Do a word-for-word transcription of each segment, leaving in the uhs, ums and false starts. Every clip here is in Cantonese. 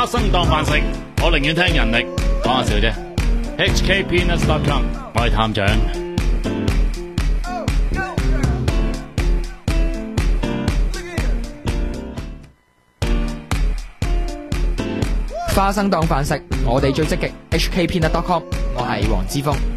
花生當飯食，我寧願聽人力，講下笑啫。H K Peanuts dot com， 我係探長。 花生當飯食，我哋最積極。H K Peanut dot com， 我係黃之鋒。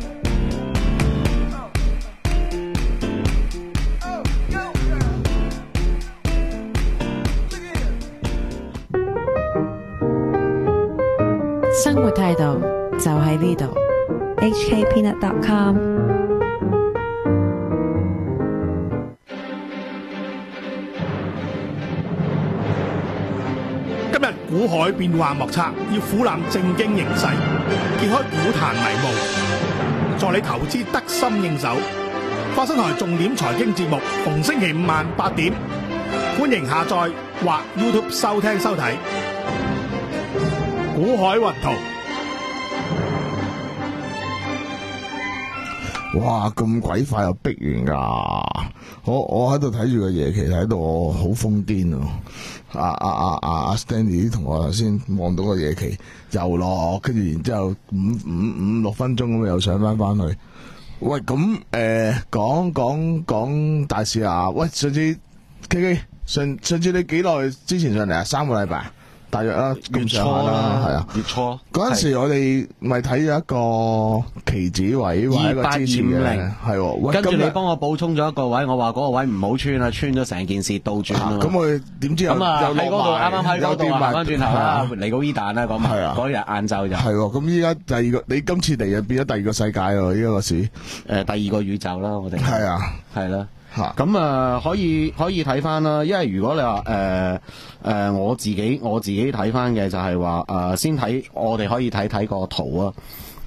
生活態度就喺呢度。H K Peanut dot com。 今日股海變幻莫測，要俯覽正經形勢，揭開股壇迷霧，助你投資得心應手。花生台重點財經節目，逢星期五晚八點，歡迎下載或 YouTube 收聽收睇。股海雲圖。 哇！咁鬼快又逼完噶，我我喺度睇住個夜期睇到我好瘋癲啊！阿阿阿阿阿 Stanley 啲同學頭先望到個夜期又落，跟住然之後五五五六分鐘咁又上翻翻去。喂，咁誒講講講大事啊！喂，上次 K K 上上次你幾耐之前上嚟啊？三個禮拜。大約啦， 月初啦， 係啊， 月初嗰陣時我哋咪睇咗一個期指位，或者一個支持嘅，係。 跟住你幫我補充咗一個位，我話嗰個位唔好穿啊，穿咗成件事倒轉啊。 咁我點知咁啊喺嗰度啱啱喺嗰度行翻轉頭啦，嚟個 V 彈啦，咁啊嗰日晏晝就係。咁依家第二個，你今次嚟就變咗第二個世界咯，依家個市誒第二個宇宙啦，我哋係啊， 係啦。咁啊，可以可以睇翻啦，因為如果你話誒誒，我自己我自己睇翻嘅就係話誒，先睇我哋可以睇睇個圖啊。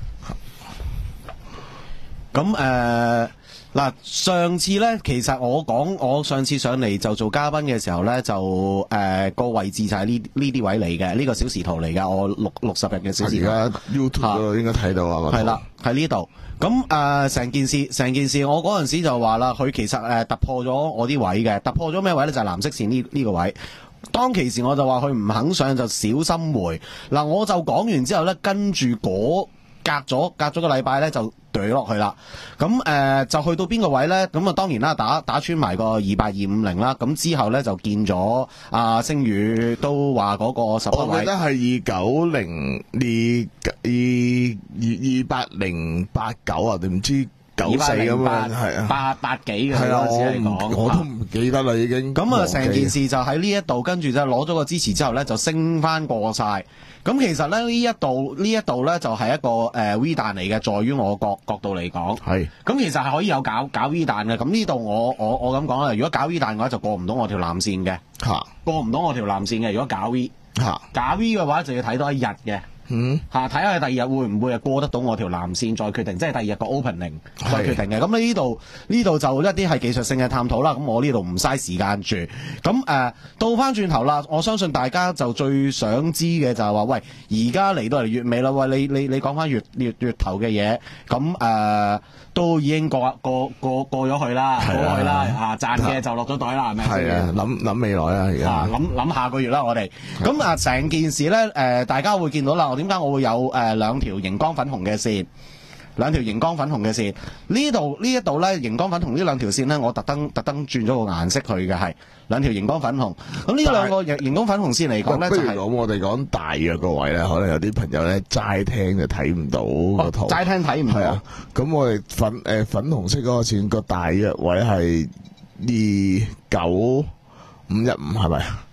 咁誒嗱，上次咧，其實我講我上次上嚟就做嘉賓嘅時候咧，就誒個、呃、位置就係呢呢啲位嚟嘅，呢、呢個小時圖嚟嘅，我六六十日嘅小時圖。 而家 YouTube 應該睇到啊， 係啦，喺呢度。咁誒，成、呃、件事，成件事，我嗰陣時就話啦，佢其實誒、呃、突破咗我啲位嘅，突破咗咩位咧？就係、是、藍色線呢呢個位。當其時我就話佢唔肯上就小心回。嗱，我就講完之後咧，跟住嗰隔咗隔咗個禮拜咧就懟落去啦。咁誒、呃、就去到邊個位咧？咁啊當然啦，打打穿埋個二八二五零啦。咁之後咧就見咗阿、呃、星宇都話嗰個十個位。 我記得係二九零二二二二八零八九啊，定唔知九四咁樣，係啊， 八八幾嘅係啊， 嗰陣時嚟講， 我都唔記得啦已經。 咁啊，成件事就喺呢一度，跟住就攞咗個支持之後咧，就升翻過晒。咁其實咧呢一度呢一度咧就係一個誒、呃、V 彈嚟嘅，在於我角角度嚟講，係。咁其實係可以有搞搞 V 彈嘅。咁呢度我我我咁講啦，如果搞 V 彈嘅話，就過唔到我條藍線嘅，嚇，過唔到我條藍線嘅。如果搞 V 嚇，搞 V 嘅話就要睇多一日嘅。嗯，嚇睇下第二日會唔會係過得到我條藍線再決定，即係第二日個 opening 再決定嘅。咁呢度呢度就一啲係技術性嘅探討啦。咁我呢度唔嘥時間住。咁誒、呃、到翻轉頭啦，我相信大家就最想知嘅就係話，喂，而家嚟到嚟月尾啦，喂，你你你講翻月月月頭嘅嘢，咁誒、呃、都已經過過過過咗去啦，過去啦，啊賺嘅就落咗袋啦，係咪？ 係啊，諗諗未來啊，而家諗諗下個月啦，我哋咁啊，成件事咧誒、呃，大家會見到啦。點解我會有誒兩條熒光粉紅嘅線？兩條熒光粉紅嘅線，呢度呢一度咧熒光粉紅呢兩條線咧，我特登特登轉咗個顏色去嘅，係兩條熒光粉紅。咁呢兩個熒熒光粉紅線嚟講咧，就係、是、 講我哋講大約個位咧，可能有啲朋友咧齋聽就睇唔到個圖， 齋、哦、聽睇唔到。 啊，咁我哋粉誒、呃、粉紅色嗰個線個大約位係二九五一五，係咪啊？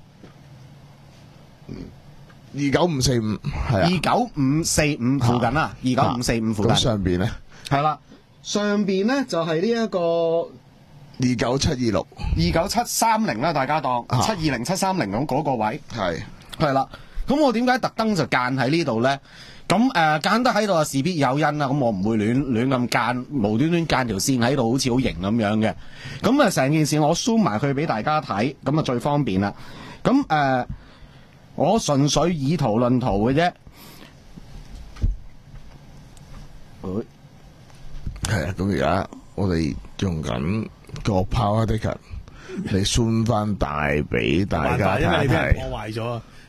二九五四五係啊， 二九五四五附近啦，二九五四五附近。咁、 啊、上邊咧？ 係啦，上邊咧就係呢一個二九七二六， 二九七三零啦，大家當七二零七三零咁嗰個位。 係係啦，咁我點解特登就間喺呢度咧？咁誒間得喺度啊，事必有因啦。咁我唔會亂亂咁間，無端端間條線喺度，好似好型咁樣嘅。咁啊，成件事我 zoom 埋佢俾大家睇，咁啊最方便啦。咁誒。呃我純粹以圖論圖嘅啫， 係啊！咁而家我哋用緊個 Power Ticker 嚟算翻大俾大家睇睇。 因為你俾人破壞咗，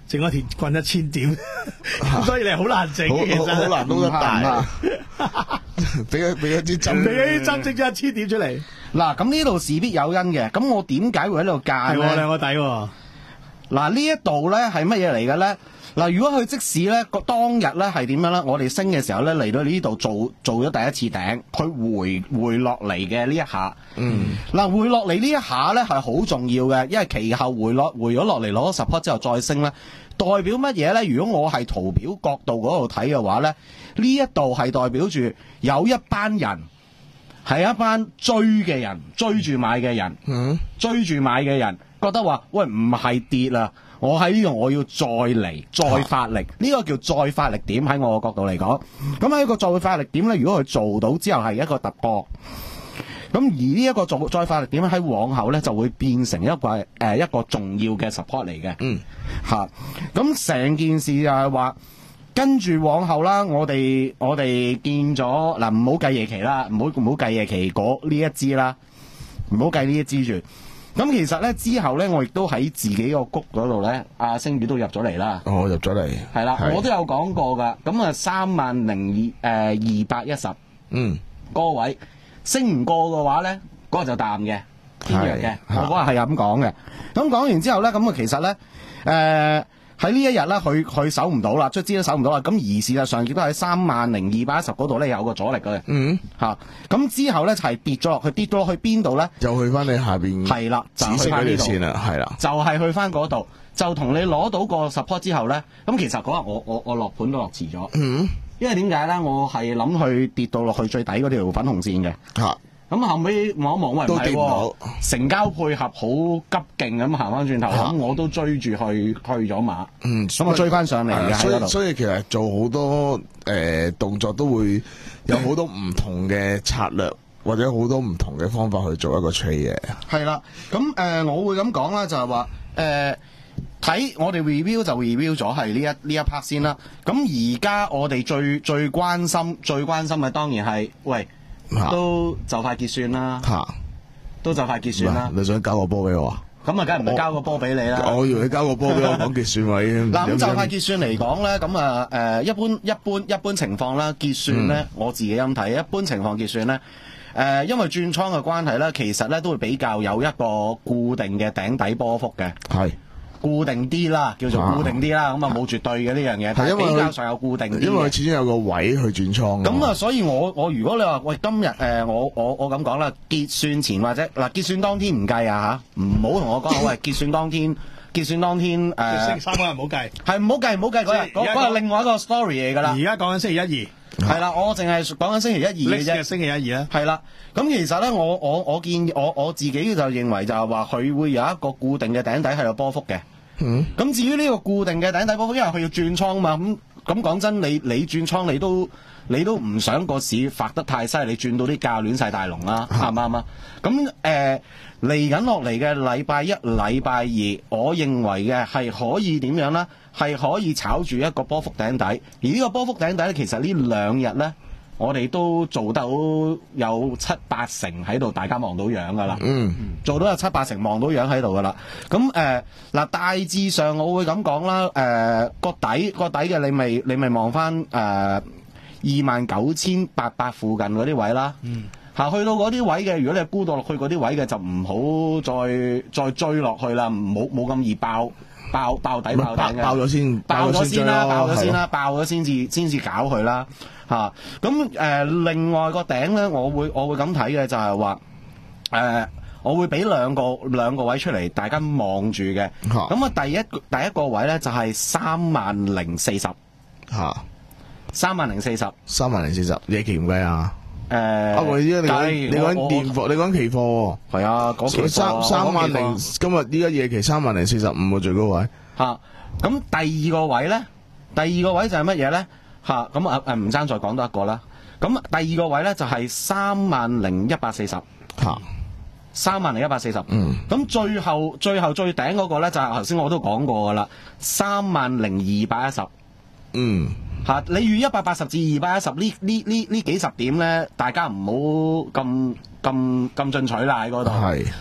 整咗鐵棍一千點，所以你係好難整嘅，其實好難撈得大。俾一俾一支針， 俾一支針整咗一千點出嚟。 嗱，咁呢度事必有因嘅，咁我點解會喺度戒係咧？ 喎，兩個底喎。 嗱，呢一度咧係乜嘢嚟嘅咧？嗱，如果佢即使咧個當日咧係點樣咧？我哋升嘅時候咧嚟到呢度做做咗第一次頂，佢回回落嚟嘅呢一下，嗯，嗱回落嚟呢一下咧係好重要嘅，因為其後回落回咗落嚟攞咗 support 之後再升咧，代表乜嘢咧？如果我係圖表角度嗰度睇嘅話咧，呢一度係代表住有一班人係一班追嘅人，追住買嘅人，嗯，追住買嘅人覺得話喂唔係跌啦。我喺呢度我要再嚟再發力，呢、啊、個叫再發力點喺我嘅角度嚟講。咁喺個再發力點咧，如果佢做到之後係一個突破，咁而呢一個做再發力點喺往後咧就會變成一個誒、呃、一個重要嘅 support 嚟嘅。嗯，嚇。咁成件事就係話跟住往後啦，我哋我哋見咗嗱，唔好計夜期啦，唔好唔好計夜期嗰呢一支啦，唔好計呢一支住。咁其實咧之後咧，我亦都喺自己個谷嗰度咧，阿星宇都入咗嚟啦。 哦，入咗嚟。 係啦，我都有講過噶。咁啊，三萬零二誒二百一十，嗯，嗰個位升唔過嘅話咧，嗰、嗰個就淡嘅，偏弱嘅。我嗰日係咁講嘅。咁講完之後咧，咁啊其實咧，誒喺呢一日咧，佢佢守唔到啦，卒之都守唔到啦。咁而事實上亦都喺三萬零二百一十嗰度咧有個阻力嘅。嗯，嚇。咁之後咧就係跌咗落去，跌到去邊度咧？ 就去翻你下邊。 係啦，就去翻呢度先啦，係啦。 就係去翻嗰度，就同你攞到個 support 之後咧，咁其實嗰日我我我落盤都落遲咗。嗯。因為點解咧？我係諗去跌到落去最底嗰條粉紅線嘅。嚇。咁後尾望一望，喂唔係喎，成交配合好急勁咁行翻轉頭，咁我都追住去去咗馬，嗯，咁我追翻上嚟嘅。 所以所以其實做好多誒、呃、動作都會有好多唔同嘅策略，或者好多唔同嘅方法去做一個 trade 嘅。 係啦，咁誒、呃、我會咁講啦，就係話誒睇我哋 review 就 review 咗係呢一呢一 part 先啦。咁而家我哋最最關心最關心嘅當然係喂。都就快結算啦，都就快結算啦。 你想交個波俾我啊？ 咁啊，梗係唔係交個波俾你啦。 我以為你交個波俾我講結算位。 嗱，咁就快結算嚟講咧，咁啊誒，一般一般一般情況啦，結算咧，嗯、我自己咁睇，一般情況結算咧，誒、呃，因為轉倉嘅關係咧，其實咧都會比較有一個固定嘅頂底波幅嘅。係。固定啲啦，叫做固定啲啦，咁啊冇絕對嘅呢樣嘢，但係比較上有固定啲。 因為佢始終有個位去轉倉。 咁啊，所以我我如果你話喂今日誒、呃、我我我咁講啦，結算前或者嗱結算當天唔計啊嚇，唔好同我講喂結算當天結算當天誒。 呃、星期三嗰日唔好計。係唔好計唔好計嗰日，嗰嗰係另外一個 story 嚟㗎啦。 而家講緊星期一二。 係啦，我淨係講緊星期一二嘅啫。 星期一二啦。 係啦，咁其實咧，我我我建議我我自己就認為就係話佢會有一個固定嘅頂底係有波幅嘅。咁、嗯、至於呢個固定嘅頂底波幅，因為佢要轉倉嘛，咁咁講真，你你轉倉你都你都唔想個市發得太犀利，你轉到啲價亂晒大龍啦，啱唔啱啊？咁誒嚟緊落嚟嘅禮拜一、禮拜二，我認為嘅係可以點樣咧？係可以炒住一個波幅頂底，而呢個波幅頂底咧，其實呢兩日咧。我哋都做到有七八成喺度，大家望到樣噶啦。嗯，做到有七八成望到樣喺度噶啦。咁誒嗱，大致上我會咁講啦。誒、呃、個底個底嘅，你咪你咪望翻誒二萬九千八百附近嗰啲位啦。嗯，嚇去到嗰啲位嘅，如果你係沽到落去嗰啲位嘅，就唔好再再追落去啦，冇冇咁易爆爆爆底爆頂嘅。 爆咗先， 爆咗先啦，爆咗先啦，爆咗先至先至搞佢啦。嚇咁誒，另外個頂咧，我會我會咁睇嘅就係話誒，我會俾兩個兩個位出嚟，大家望住嘅。咁啊，第一第一個位咧就係三萬零四十嚇，三萬零四十， 三萬零四十，夜期唔計啊？誒、呃，啊，我依家你講你講電貨，你講期貨喎。 係啊，嗰期貨三三萬零，今日依家夜期三萬零四十五個最高位嚇。咁第二個位咧，第二個位就係乜嘢咧？嚇咁啊誒唔爭再講多一個啦。咁第二個位咧就係三萬零一百四十嚇，三萬零一百四十。嗯。咁最後最後最頂嗰個咧就係頭先我都講過噶啦，三萬零二百一十。嗯。嚇，你預一百八十至二百一十呢呢呢呢幾十點咧，大家唔好咁咁咁進取啦喺嗰度。係。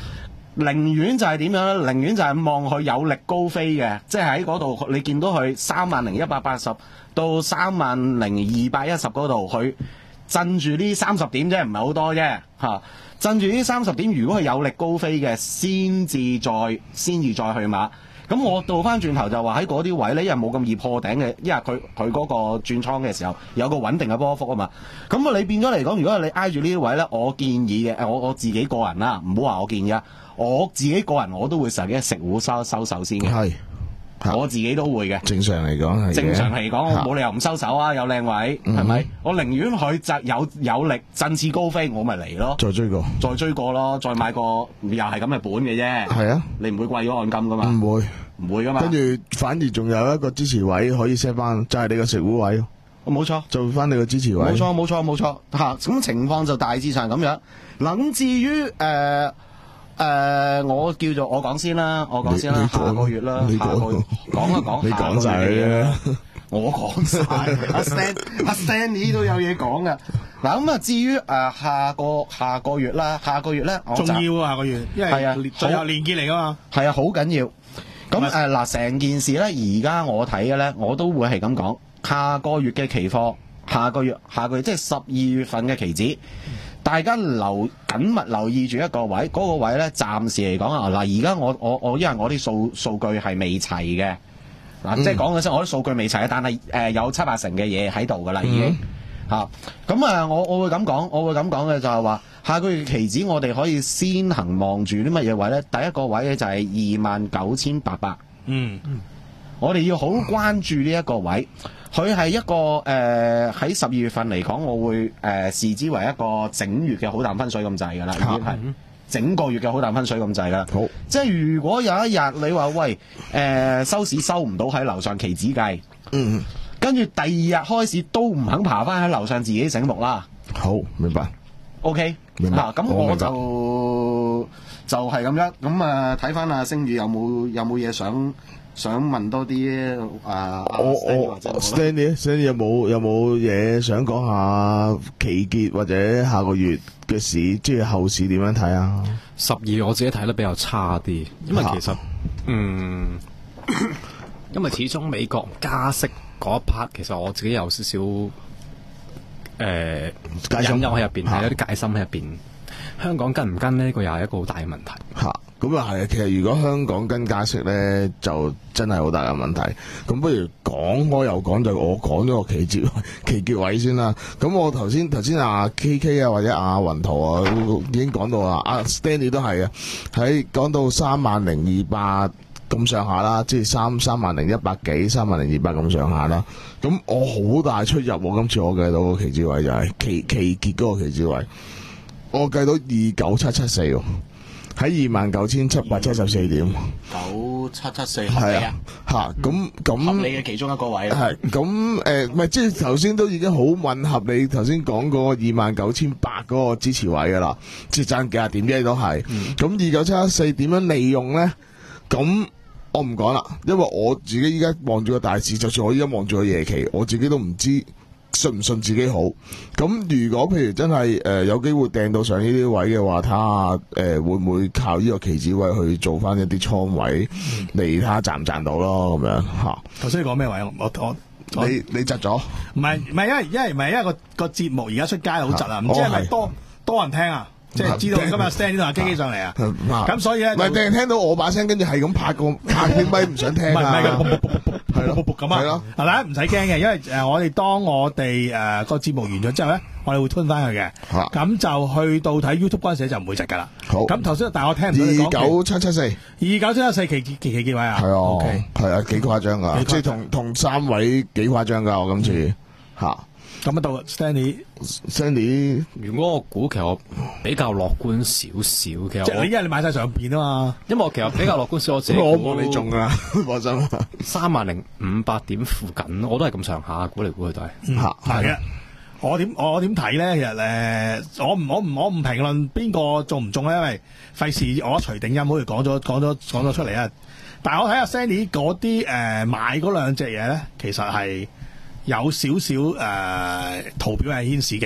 寧願就係點樣咧？寧願就係望佢有力高飛嘅，即係喺嗰度你見到佢三萬零一百八十到三萬零二百一十嗰度，佢震住呢三十點啫，唔係好多啫嚇。震住呢三十點，如果係有力高飛嘅，先至再先至再去馬。咁我倒翻轉頭就話喺嗰啲位咧，因為冇咁易破頂嘅，因為佢佢嗰個轉倉嘅時候有個穩定嘅波幅啊嘛。咁啊，你變咗嚟講，如果你挨住呢啲位咧，我建議嘅誒，我我自己個人啦，唔好話我建議啊，我自己個人我都會成日食糊收收手先嘅。係。我自己都會嘅， 正常嚟講係。 正常嚟講，我冇理由唔收手啊！有靚位，係咪、嗯？我寧願佢就有有力振翅高飛，我咪嚟咯。再追過，再追過咯，再買個又係咁嘅本嘅啫。係啊，你唔會貴咗按金噶嘛？唔會，唔會噶嘛。跟住反而仲有一個支持位可以 set 翻，就係、是、你個食糊位。冇錯，做翻你個支持位。冇錯，冇錯，冇錯。嚇，咁情況就大致上咁樣。嗱，咁至於誒。呃誒、呃，我叫做我講先啦，我講先啦，下個月啦，下個月講一講，你講晒啦，我講晒，阿 Stan 阿 Stanley 都有嘢講噶。嗱咁啊，至於誒、呃、下個下個月啦，下個月咧，重要啊，下個月，因為係啊，最後連結嚟噶嘛，係啊，好緊要。咁誒嗱，成、呃、件事咧，而家我睇嘅咧，我都會係咁講，下個月嘅期貨，下個月下個月即係十二月份嘅期指。大家留緊密留意住一個位，嗰、那個位咧，暫時嚟講啊，嗱，而家我我我因為我啲數數據係未齊嘅，嗱、嗯，即係講嘅先，我啲數據未齊嘅，但係誒、呃、有七八成嘅嘢喺度噶啦，已經嚇。咁啊，我我會咁講，我會咁講嘅就係話，下個月期指我哋可以先行望住啲乜嘢位咧？第一個位咧就係二萬九千八百，嗯，我哋要好關注呢一個位。佢係一個誒喺十二月份嚟講，我會誒、呃、視之為一個整月嘅好淡分水咁滯㗎啦，已經係整個月嘅好淡分水咁滯㗎啦。好，即係如果有一日你話喂誒、呃、收市收唔到喺樓上期指計，嗯，跟住第二日開市都唔肯爬翻喺樓上，自己醒目啦。好，明白。OK，明白。咁、啊、我就就係、是、咁樣。咁啊睇翻阿星宇有冇有冇嘢想？想問多啲啊，我我 Stanley，Stanley 有冇有冇嘢想講下期結或者下個月嘅市，即係後市點樣睇啊？十二我自己睇得比較差啲，因為其實嗯，因為始終美國加息嗰一 part，其實我自己有少少誒戒心喺入邊，係有啲戒心喺入邊。香港跟唔跟呢？呢個又係一個好大嘅問題。嚇，咁啊係啊！其實如果香港跟加息咧，就真係好大嘅問題。咁不如講開又講，就我講咗個期結期結位先啦。咁我頭先頭先阿 K K 啊，或者阿雲圖啊，已經講到啦。阿 Stanley 都係啊，喺講到三萬零二百咁上下啦，即係三三萬零一百幾，三萬零二百咁上下啦。咁我好大出入喎，今次我計到個期結位就係期期結嗰個期結位。我計到二九七七四喎，喺二萬九千七百七十四點。九七七四係啊，嚇咁咁合理嘅其中一個位。係咁誒，唔係即係頭先都已經好吻合你頭先講嗰個二萬九千八嗰個支持位㗎啦，即係爭幾廿點啫都係。咁二九七七四點樣利用咧？咁我唔講啦，因為我自己依家望住個大市，就算我依家望住個夜期，我自己都唔知信唔信自己好。咁如果譬如真係誒、呃、有機會掟到上呢啲位嘅話，睇下誒會唔會靠呢個期指位去做翻一啲倉位嚟睇下賺唔賺到咯，咁樣嚇。頭先你講咩位？我我你你窒咗？唔係唔係，因為因為唔係因為個個節目而家出街好窒啊，唔知係咪多多人聽啊？即係知道今日 Stanley 同阿基基上嚟啊，咁所以咧，唔係淨係聽到我把聲，跟住係咁拍個拍啲咪唔想聽啊，係咯，咁啊，係咯，嗱，大家唔使驚嘅，因為誒我哋當我哋誒個節目完咗之後咧，我哋會吞翻佢嘅，咁就去到睇 YouTube 嗰陣時就唔會窒噶啦。好，咁頭先但係我聽唔到你講二九七七四，二九七七四期期期幾位啊？係啊，係啊，幾誇張噶，即係同同三位幾誇張噶，我今次吓。咁啊，到 Stanley，Stanley， 如果我估其實我比較樂觀少少嘅，即係你因為你買晒上邊啊嘛，因為我其實比較樂觀少，我自己我冇你中啊，放心。三萬零五百點附近，我都係咁上下，估嚟估去都係。吓係嘅，我點我點睇咧？其實誒，我唔我唔我唔評論邊個中唔中咧，因為費事我一錘定音，好似講咗講咗講咗出嚟啊。但係我睇下 Stanley 嗰啲誒買嗰兩隻嘢咧，其實係有少少誒圖表係顯示嘅，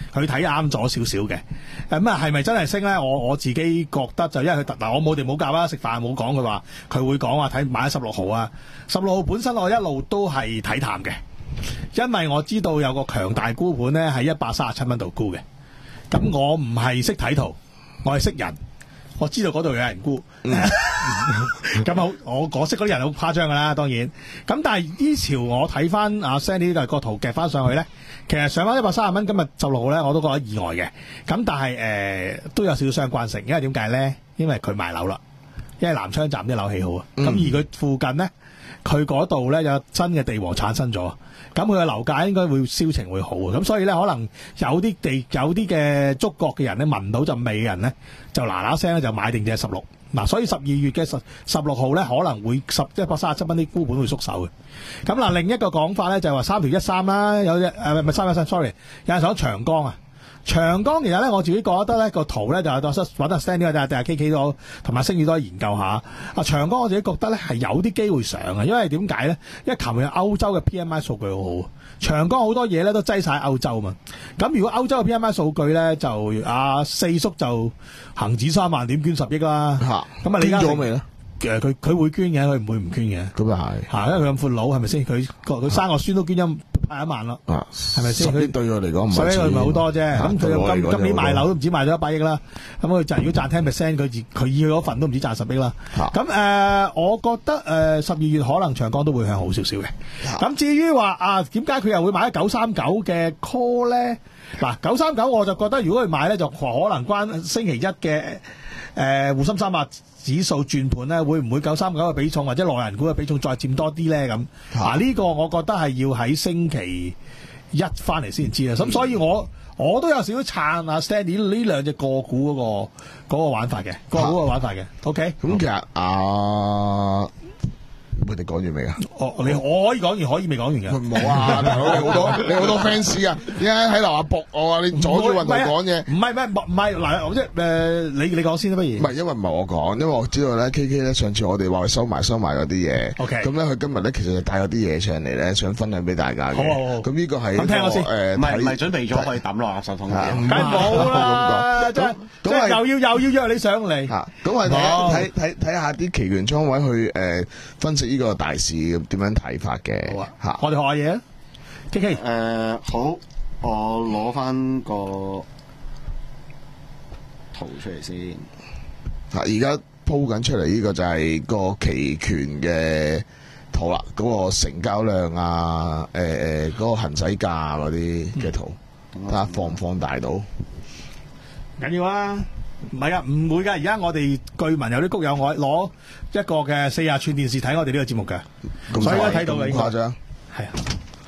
佢睇啱咗少少嘅。咁啊係咪真係升咧？我我自己覺得就因為佢嗱我冇哋冇夾啦，食飯冇講佢話佢會講話睇買十六號啊，十六號本身我一路都係睇淡嘅，因為我知道有個強大沽盤咧喺一百三十七蚊度沽嘅。咁我唔係識睇圖，我係識人。我知道嗰度有人沽，咁好、嗯，我我識嗰啲人好誇張噶啦，當然。咁但係呢潮我睇翻阿 Sandy 呢個圖夾翻上去咧，其實上翻一百三十蚊，今日十六號咧我都覺得意外嘅。咁但係誒、呃、都有少少相關性，因為點解咧？因為佢賣樓啦，因為南昌站啲樓起好啊。咁、嗯、而佢附近咧，佢嗰度咧有新嘅地王產生咗。咁佢嘅樓價應該會銷情會好啊，咁所以咧可能有啲地有啲嘅觸覺嘅人咧聞到陣味嘅人咧就嗱嗱聲咧就買定隻十六嗱，所以十二月嘅十十六號咧可能會十一百三十七蚊啲沽盤會縮手嘅。咁嗱另一個講法咧就係話三條一三啦，有隻誒唔係三一三 sorry 有人想長江啊。長江其實咧，我自己覺得咧個圖咧就係揾阿 Stanley 或者定係 K K 都同埋星宇都可以研究下。啊長江我自己覺得咧係有啲機會上嘅，因為點解咧？因為琴日歐洲嘅 P M I 數據好好，長江好多嘢咧都擠晒喺歐洲嘛。咁如果歐洲嘅 P M I 數據咧就阿四叔就恒指三萬點捐十億啦。嚇咁啊，你捐咗未咧？誒佢佢會捐嘅，佢唔會唔捐嘅。咁又係嚇，因為佢咁闊佬係咪先？佢佢生個孫都捐咗派一萬咯，係咪先？佢對佢嚟講唔係，所以佢唔係好多啫。咁佢今今年賣樓都唔止賣咗一百億啦。咁佢就如果賺 ten percent， 佢佢要嗰份都唔止賺十億啦。咁誒、呃，我覺得誒十二月可能長江都會向好少少嘅。咁至於話啊，點解佢又會買咗九三九嘅 call 咧？嗱，九三九我就覺得如果佢買咧，就可能關星期一嘅。誒滬深三百指數轉盤咧，會唔會九三九嘅比重或者內銀股嘅比重再佔多啲咧？咁啊呢個我覺得係要喺星期一翻嚟先知啦。咁、嗯、所以我我都有少少撐啊 Stanley 呢兩隻個股嗰、嗰個嗰個玩法嘅個股嘅玩法嘅。OK，咁其實啊。佢哋講完未啊？哦，你我可以講完，可以未講完嘅。冇啊，大佬你好多你好多 fans 啊！而家喺樓下搏我啊！你阻住運動講嘢。唔係唔係唔係嗱，即係誒，你你講先啦，不如。唔係，因為唔係我講，因為我知道咧 K K 咧上次我哋話佢收埋收埋嗰啲嘢。OK。咁咧佢今日咧其實就帶咗啲嘢上嚟咧，想分享俾大家嘅。好好好。咁呢個係咁聽我先。誒，唔係唔係準備咗可以抌落垃圾桶嘅。梗係冇啦，即係即係又要又要約你上嚟。嚇，咁係睇睇睇下啲期權倉位去誒分析。呢個大市點樣睇法嘅？好啊，嚇！我哋學下嘢啊，K K。誒好，我攞翻個圖出嚟先。嚇！而家鋪緊出嚟呢個就係個期權嘅圖啦，嗰、嗰個成交量啊，誒誒嗰個行使價嗰啲嘅圖，睇下、嗯、放唔放大到？緊要啊！唔係啊，唔會噶。而家我哋據聞有啲谷友我攞一個嘅四廿寸電視睇我哋呢個節目嘅，所以而家睇到嘅。咁誇張？係啊。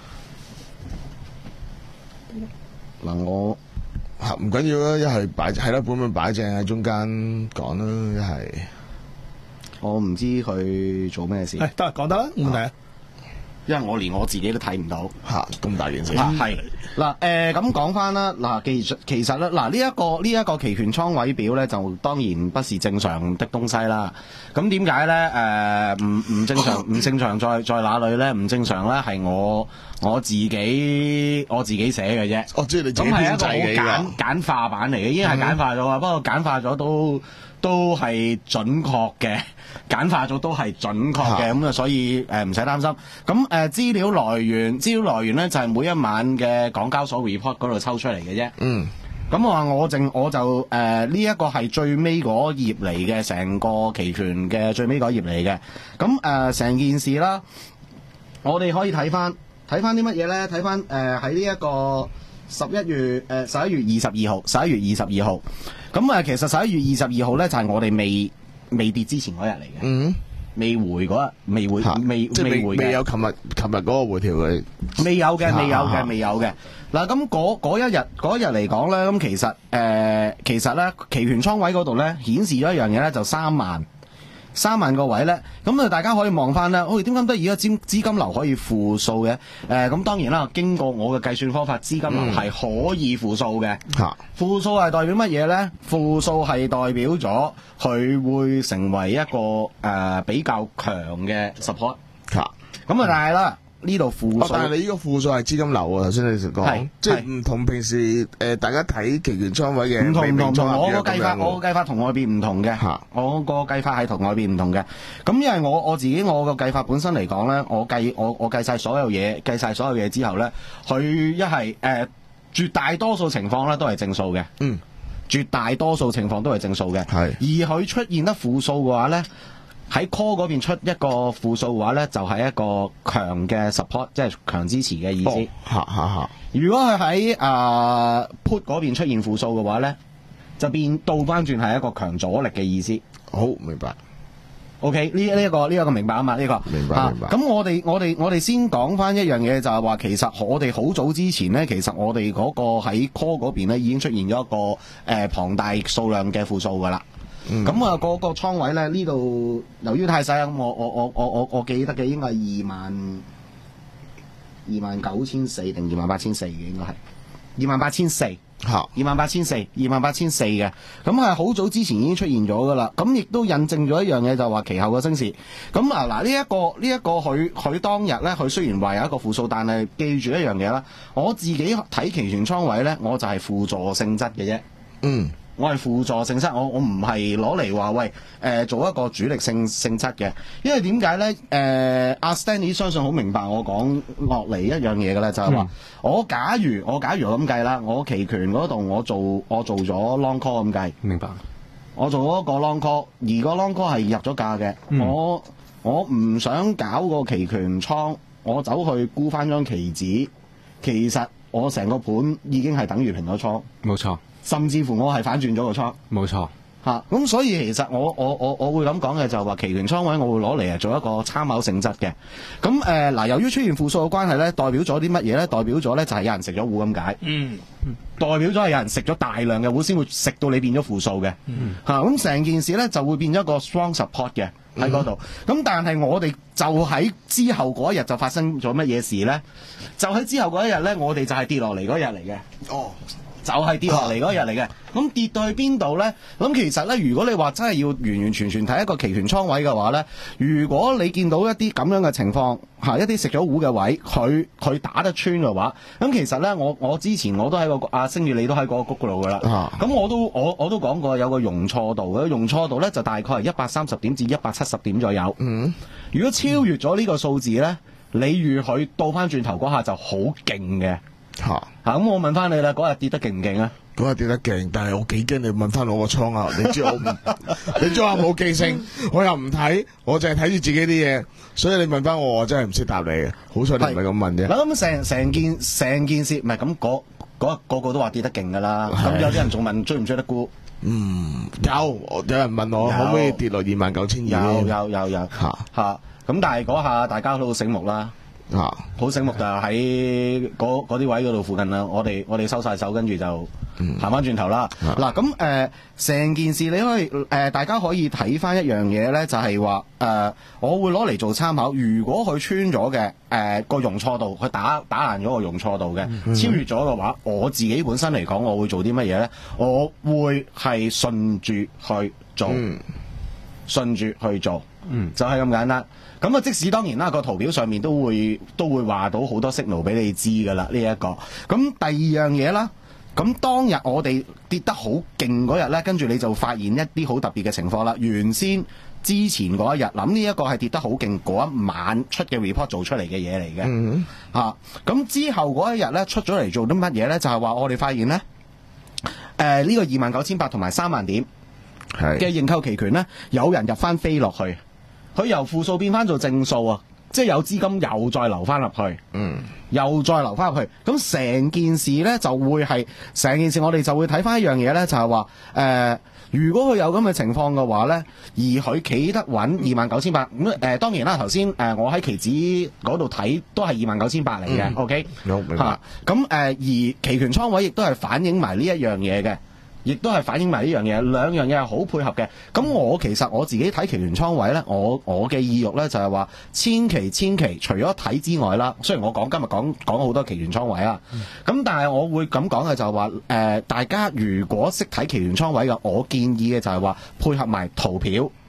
嗱，我唔緊要啦，一係擺係啦，本本擺正喺中間講啦，一係。我唔知佢做咩事。係得，講得啦，冇問題啊。因為我連我自己都睇唔到嚇，咁大件事嚇係嗱誒咁講翻啦嗱，其實其實咧嗱呢一個呢一個期權倉位表咧，就當然不是正常的東西啦。咁點解咧誒唔唔正常唔正常在在哪裏咧？唔正常咧係我我自己我自己寫嘅啫。哦，即係你自己編製嘅。咁係一個好簡簡化版嚟嘅，已經係簡化咗啊。不過簡化咗都都係準確嘅。簡化咗都係準確嘅，咁啊所以誒唔使擔心。咁誒資料來源資料來源咧就係每一晚嘅港交所 report 嗰度抽出嚟嘅啫。嗯。咁我話我淨我就誒呢一個係最尾嗰頁嚟嘅，成個期權嘅最尾嗰頁嚟嘅。咁誒成件事啦，我哋可以睇翻睇翻啲乜嘢咧？睇翻誒喺呢一個十一月誒十一月二十二號十一月二十二號。咁啊其實十一月二十二號咧就係我哋未。未跌之前嗰日嚟嘅，嗯，未回嗰日，未回，未即係未回嘅，未有琴日琴日嗰個回調嘅，未有嘅，未有嘅，未有嘅。嗱，咁嗰嗰一日嗰一日嚟講咧，咁其實誒、呃，其實咧期權倉位嗰度咧顯示咗一樣嘢咧，就三萬。三萬個位咧，咁啊大家可以望翻咧，喂點解得而家資資金流可以負數嘅？誒、呃、咁當然啦，經過我嘅計算方法，資金流係可以負數嘅。嚇、嗯，負數係代表乜嘢咧？負數係代表咗佢會成為一個誒、呃、比較強嘅 support。嚇、嗯，咁啊但係啦， 呢度負數， 哦但係你呢個負數係資金流啊，頭先你講係， 即係唔同平時誒、呃、大家睇期權倉位嘅唔同唔同，同我個個計法，我個計法同外邊唔同嘅，我個計法係同外邊唔同嘅。咁因為我我自己我個計法本身嚟講咧，我計我我計晒所有嘢，計晒所有嘢之後咧，佢一係誒絕大多數情況咧都係正數嘅， 嗯， 絕大多數情況都係正數嘅， 係。 而佢出現得負數嘅話咧，喺 call 嗰邊出一個負數嘅話咧，就係、是、一個強嘅 support， 即係強支持嘅意思。 嚇嚇嚇！ 如果佢喺誒 put 嗰邊出現負數嘅話咧，就變倒翻轉係一個強阻力嘅意思。 好，明白。 OK，呢呢一個呢一、這個明白啊嘛？呢、這個明白明白。 咁、啊、我哋我哋我哋先講翻一樣嘢，就係話其實我哋好早之前咧，其實我哋嗰個喺 call 嗰邊咧已經出現咗一個誒、呃、龐大數量嘅負數噶啦。咁、嗯、啊，個個倉位咧呢度由於太細啊，咁我我我我我我記得嘅應該係二萬二萬九千四定二萬八千四嘅，應該係二萬八千四。嚇，二萬八千四，二萬八千四嘅，咁係好早之前已經出現咗噶啦，咁亦都印證咗一樣嘢，就話其後嘅升市。咁啊嗱，呢一個呢一個佢佢當日咧，佢雖然話有一個負數，但係記住一樣嘢啦，我自己睇期權倉位咧，我就係輔助性質嘅啫。嗯。我係輔助性質，我我唔係攞嚟話喂誒、呃、做一個主力性性質嘅，因為點解咧？誒、呃、阿 Stanley 相信好明白我講落嚟一樣嘢嘅咧，就係、是、話、嗯、我假如我假如我咁計啦，我期權嗰度我做我做咗 long call 咁計，明白？我做咗個 long call，而個 long call 係入咗價嘅、嗯，我我唔想搞個期權倉，我走去沽翻張期指，其實我成個盤已經係等於平咗倉，冇錯。甚至乎我係反轉咗個倉，冇錯嚇。咁、啊、所以其實我我我我會咁講嘅就係話期權倉位我會攞嚟啊做一個參考性質嘅。咁誒嗱，由於出現負數嘅關係咧，代表咗啲乜嘢咧？代表咗咧就係有人食咗糊咁解。嗯，代表咗係有人食咗大量嘅糊先會食到你變咗負數嘅。嗯，嚇咁成件事咧就會變咗一個 strong support 嘅喺嗰度。咁、嗯、但係我哋就喺之後嗰一日就發生咗乜嘢事咧？就喺之後嗰一日咧，我哋就係跌落嚟嗰日嚟嘅。哦。就係、是、跌落嚟嗰日嚟嘅，咁跌到去邊度咧？咁其實咧，如果你話真係要完完全全睇一個期權倉位嘅話咧，如果你見到一啲咁樣嘅情況，嚇一啲食咗糊嘅位，佢佢打得穿嘅話，咁其實咧，我我之前我都喺個阿星宇，你都喺嗰個谷度噶啦，咁、啊、我都我我都講過有個容錯度嘅，容錯度咧就大概係一百三十點至一百七十點左右。嗯，如果超越咗呢個數字咧，你預佢倒翻轉頭嗰下就好勁嘅。吓吓咁，我問翻你啦，嗰日跌得勁唔勁啊？ 嗰日跌得勁，但係我幾驚你問翻我個倉啊！你知我唔，你知我冇記性，我又唔睇，我淨係睇住自己啲嘢，所以你問翻我，我真係唔識答你嘅。好彩你唔係咁問啫。 嗱咁成成件成件事，唔係咁嗰嗰個個都話跌得勁噶啦。咁有啲人仲問追唔追得沽？ 嗯，有有人問我可唔可以跌落二萬九千二？ 有有有有吓吓。咁但係嗰下大家都好醒目啦。啊，好醒目就喺嗰啲位嗰度附近啦，我哋我哋收晒手，跟住就行翻轉頭啦。嗱咁誒，成件事你可以誒、呃，大家可以睇翻一樣嘢咧，就係話誒，我會攞嚟做參考。如果佢穿咗嘅誒個容錯度，佢打打爛咗個容錯度嘅、嗯，超越咗嘅話，我自己本身嚟講，我會做啲乜嘢咧？我會係順住去做，嗯、順住去做，嗯、就係、是、咁簡單。咁啊，即使當然啦，個圖表上面都會都會話到好多 signal 俾你知㗎啦，呢、這、一個。咁第二樣嘢啦，咁當日我哋跌得好勁嗰日咧，跟住你就發現一啲好特別嘅情況啦。原先之前嗰一日，諗呢一個係跌得好勁嗰一晚出嘅 report 做出嚟嘅嘢嚟嘅。嗯。嚇、啊，咁之後嗰一日咧出咗嚟做啲乜嘢咧？就係、是、話我哋發現咧，誒、呃、呢、這個二萬九千八同埋三萬點嘅認購期權咧，有人入翻飛落去。佢由負數變翻做正數啊！即係有資金又再流翻入去，嗯，又再流翻入去，咁成件事咧就會係成件事，我哋就會睇翻一樣嘢咧，就係話誒，如果佢有咁嘅情況嘅話咧，而佢企得穩二萬九千八，咁誒當然啦，頭先誒我喺期指嗰度睇都係二萬九千八嚟嘅，OK，好明白。咁誒、呃、而期權倉位亦都係反映埋呢一樣嘢嘅。亦都係反映埋呢樣嘢，兩樣嘢係好配合嘅。咁我其實我自己睇期權倉位咧，我我嘅意欲咧就係話，千祈千祈除咗睇之外啦，雖然我講今日講講好多期權倉位啦，咁、嗯、但係我會咁講嘅就係話，誒、呃、大家如果識睇期權倉位嘅，我建議嘅就係話配合埋圖表。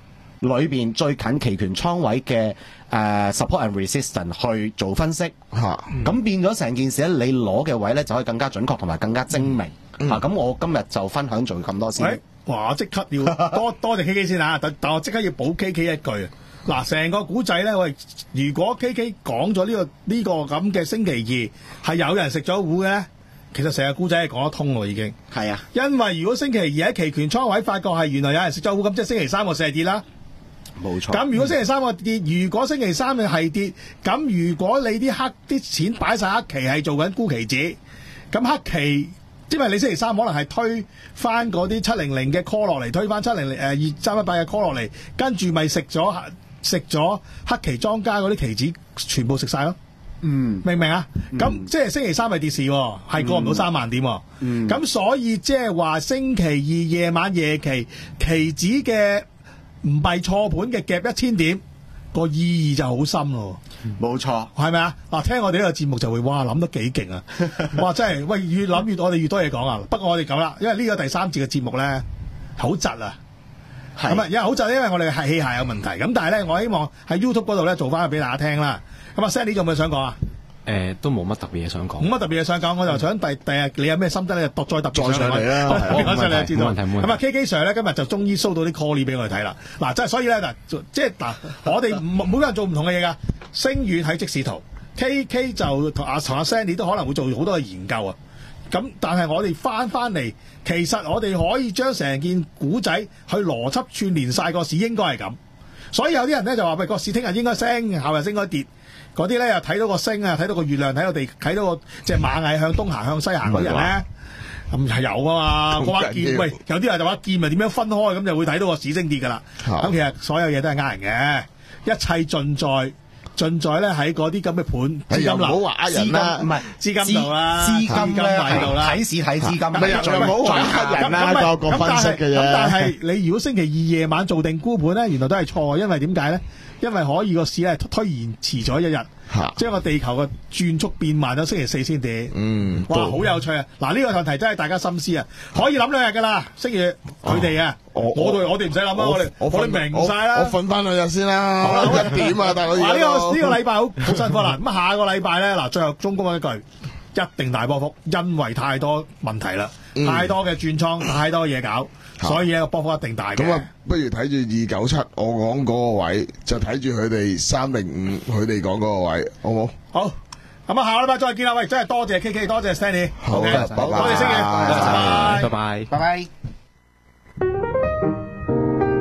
裏邊最近期權倉位嘅誒、呃、support and resistance 去做分析嚇，咁、嗯、變咗成件事咧，你攞嘅位咧就可以更加準確同埋更加精明嚇。咁、嗯啊、我今日就分享做咁多先。 欸、哇！我即刻要多多謝 K K 先嚇，但但我即刻要補 K K 一句。嗱，成個古仔咧，喂，如果 K K 講咗呢個呢、這個咁嘅星期二係有人食咗糊嘅咧，其實成個古仔係講得通喎已經。係啊，因為如果星期二喺期權倉位發覺係原來有人食咗糊，咁即係星期三個四係跌啦。冇錯。咁如果星期三個跌，如果星期三嘅係跌，咁如果你啲黑啲錢擺晒黑期係做緊沽期指，咁黑期。因為你星期三可能係推翻嗰啲七零零嘅 call 落嚟，推翻七零零誒二三一八嘅 call 落嚟，跟住咪食咗食咗黑期莊家嗰啲期指，全部食晒咯。嗯，明唔明啊？咁、嗯、即係星期三係跌市，係過唔到三萬點。嗯，咁所以即係話星期二夜晚夜期期指嘅唔係錯盤嘅夾一千點，個意義就好深咯。冇錯，係咪啊？嗱，聽我哋呢個節目就會哇諗得幾勁啊！哇，真係喂，越諗越我哋越多嘢講啊！不過我哋咁啦，因為呢個第三節嘅節目咧好窒啊，咁啊，因為好窒，因為我哋係器械有問題。咁但係咧，我希望喺 YouTube 嗰度咧做翻俾大家聽啦。咁啊 Sandy 仲有冇想講啊？ 誒，都冇乜特別嘢想講。 冇乜特別嘢想講，我就想第第日你有咩心得咧，再特別再上嚟啦。 講上嚟知道。 冇問題，冇問題。 咁啊 K K Sir 咧今日就終於 show 到啲 call 俾我哋睇啦。嗱，即係所以咧嗱，即係嗱，我哋每個人做唔同嘅嘢㗎。星遠喺即時圖 ，K K 就同阿同阿 Sandy 都可能會做好多嘅研究啊。咁但係我哋翻翻嚟，其實我哋可以將成件古仔去邏輯串連晒個市，應該係咁。所以有啲人咧就話喂，個市聽日應該升，後日應該跌。嗰啲咧又睇到個星啊，睇到個月亮，睇到地，睇到個隻螞蟻向東行向西行嗰啲人咧，咁係有啊嘛。我話劍，喂，有啲人就話劍咪點樣分開，咁就會睇到個市升跌噶啦。咁、啊、其實所有嘢都係呃人嘅，一切盡在盡在咧喺嗰啲咁嘅盤資金流，唔好話呃人啦，唔係資金度啦，資金喺度啦，睇市睇資金，唔係唔好話呃人啦，個個分析嘅啫。咁但係你如果星期二夜晚做定沽盤咧，原來都係錯，因為點解咧？因為可以個市咧推延遲咗一日，將個地球嘅轉速變慢咗，星期四先跌。嗯，哇，好有趣啊！嗱，呢個問題真係大家心思啊，可以諗兩日噶啦，星期佢哋啊，我我哋我哋唔使諗啊，我哋我哋明晒啦，我瞓翻兩日先啦，好啦，一點啊，大佬。嗱，呢個呢個禮拜好好辛苦啦，咁下個禮拜咧，嗱，最後中公一句，一定大波幅，因為太多問題啦，太多嘅轉倉，太多嘢搞。所以呢個波幅一定大嘅。咁啊，不如睇住二九七，我講嗰個位，就睇住佢哋三零五，佢哋講嗰個位，好唔好？好。咁啊，下個禮拜再見啦。喂，真係多謝 K K，多謝 Stanley。好嘅，多謝星爺，拜拜，拜拜，拜拜。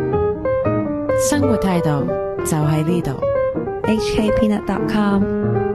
生活態度就喺呢度。H K Peanut dot com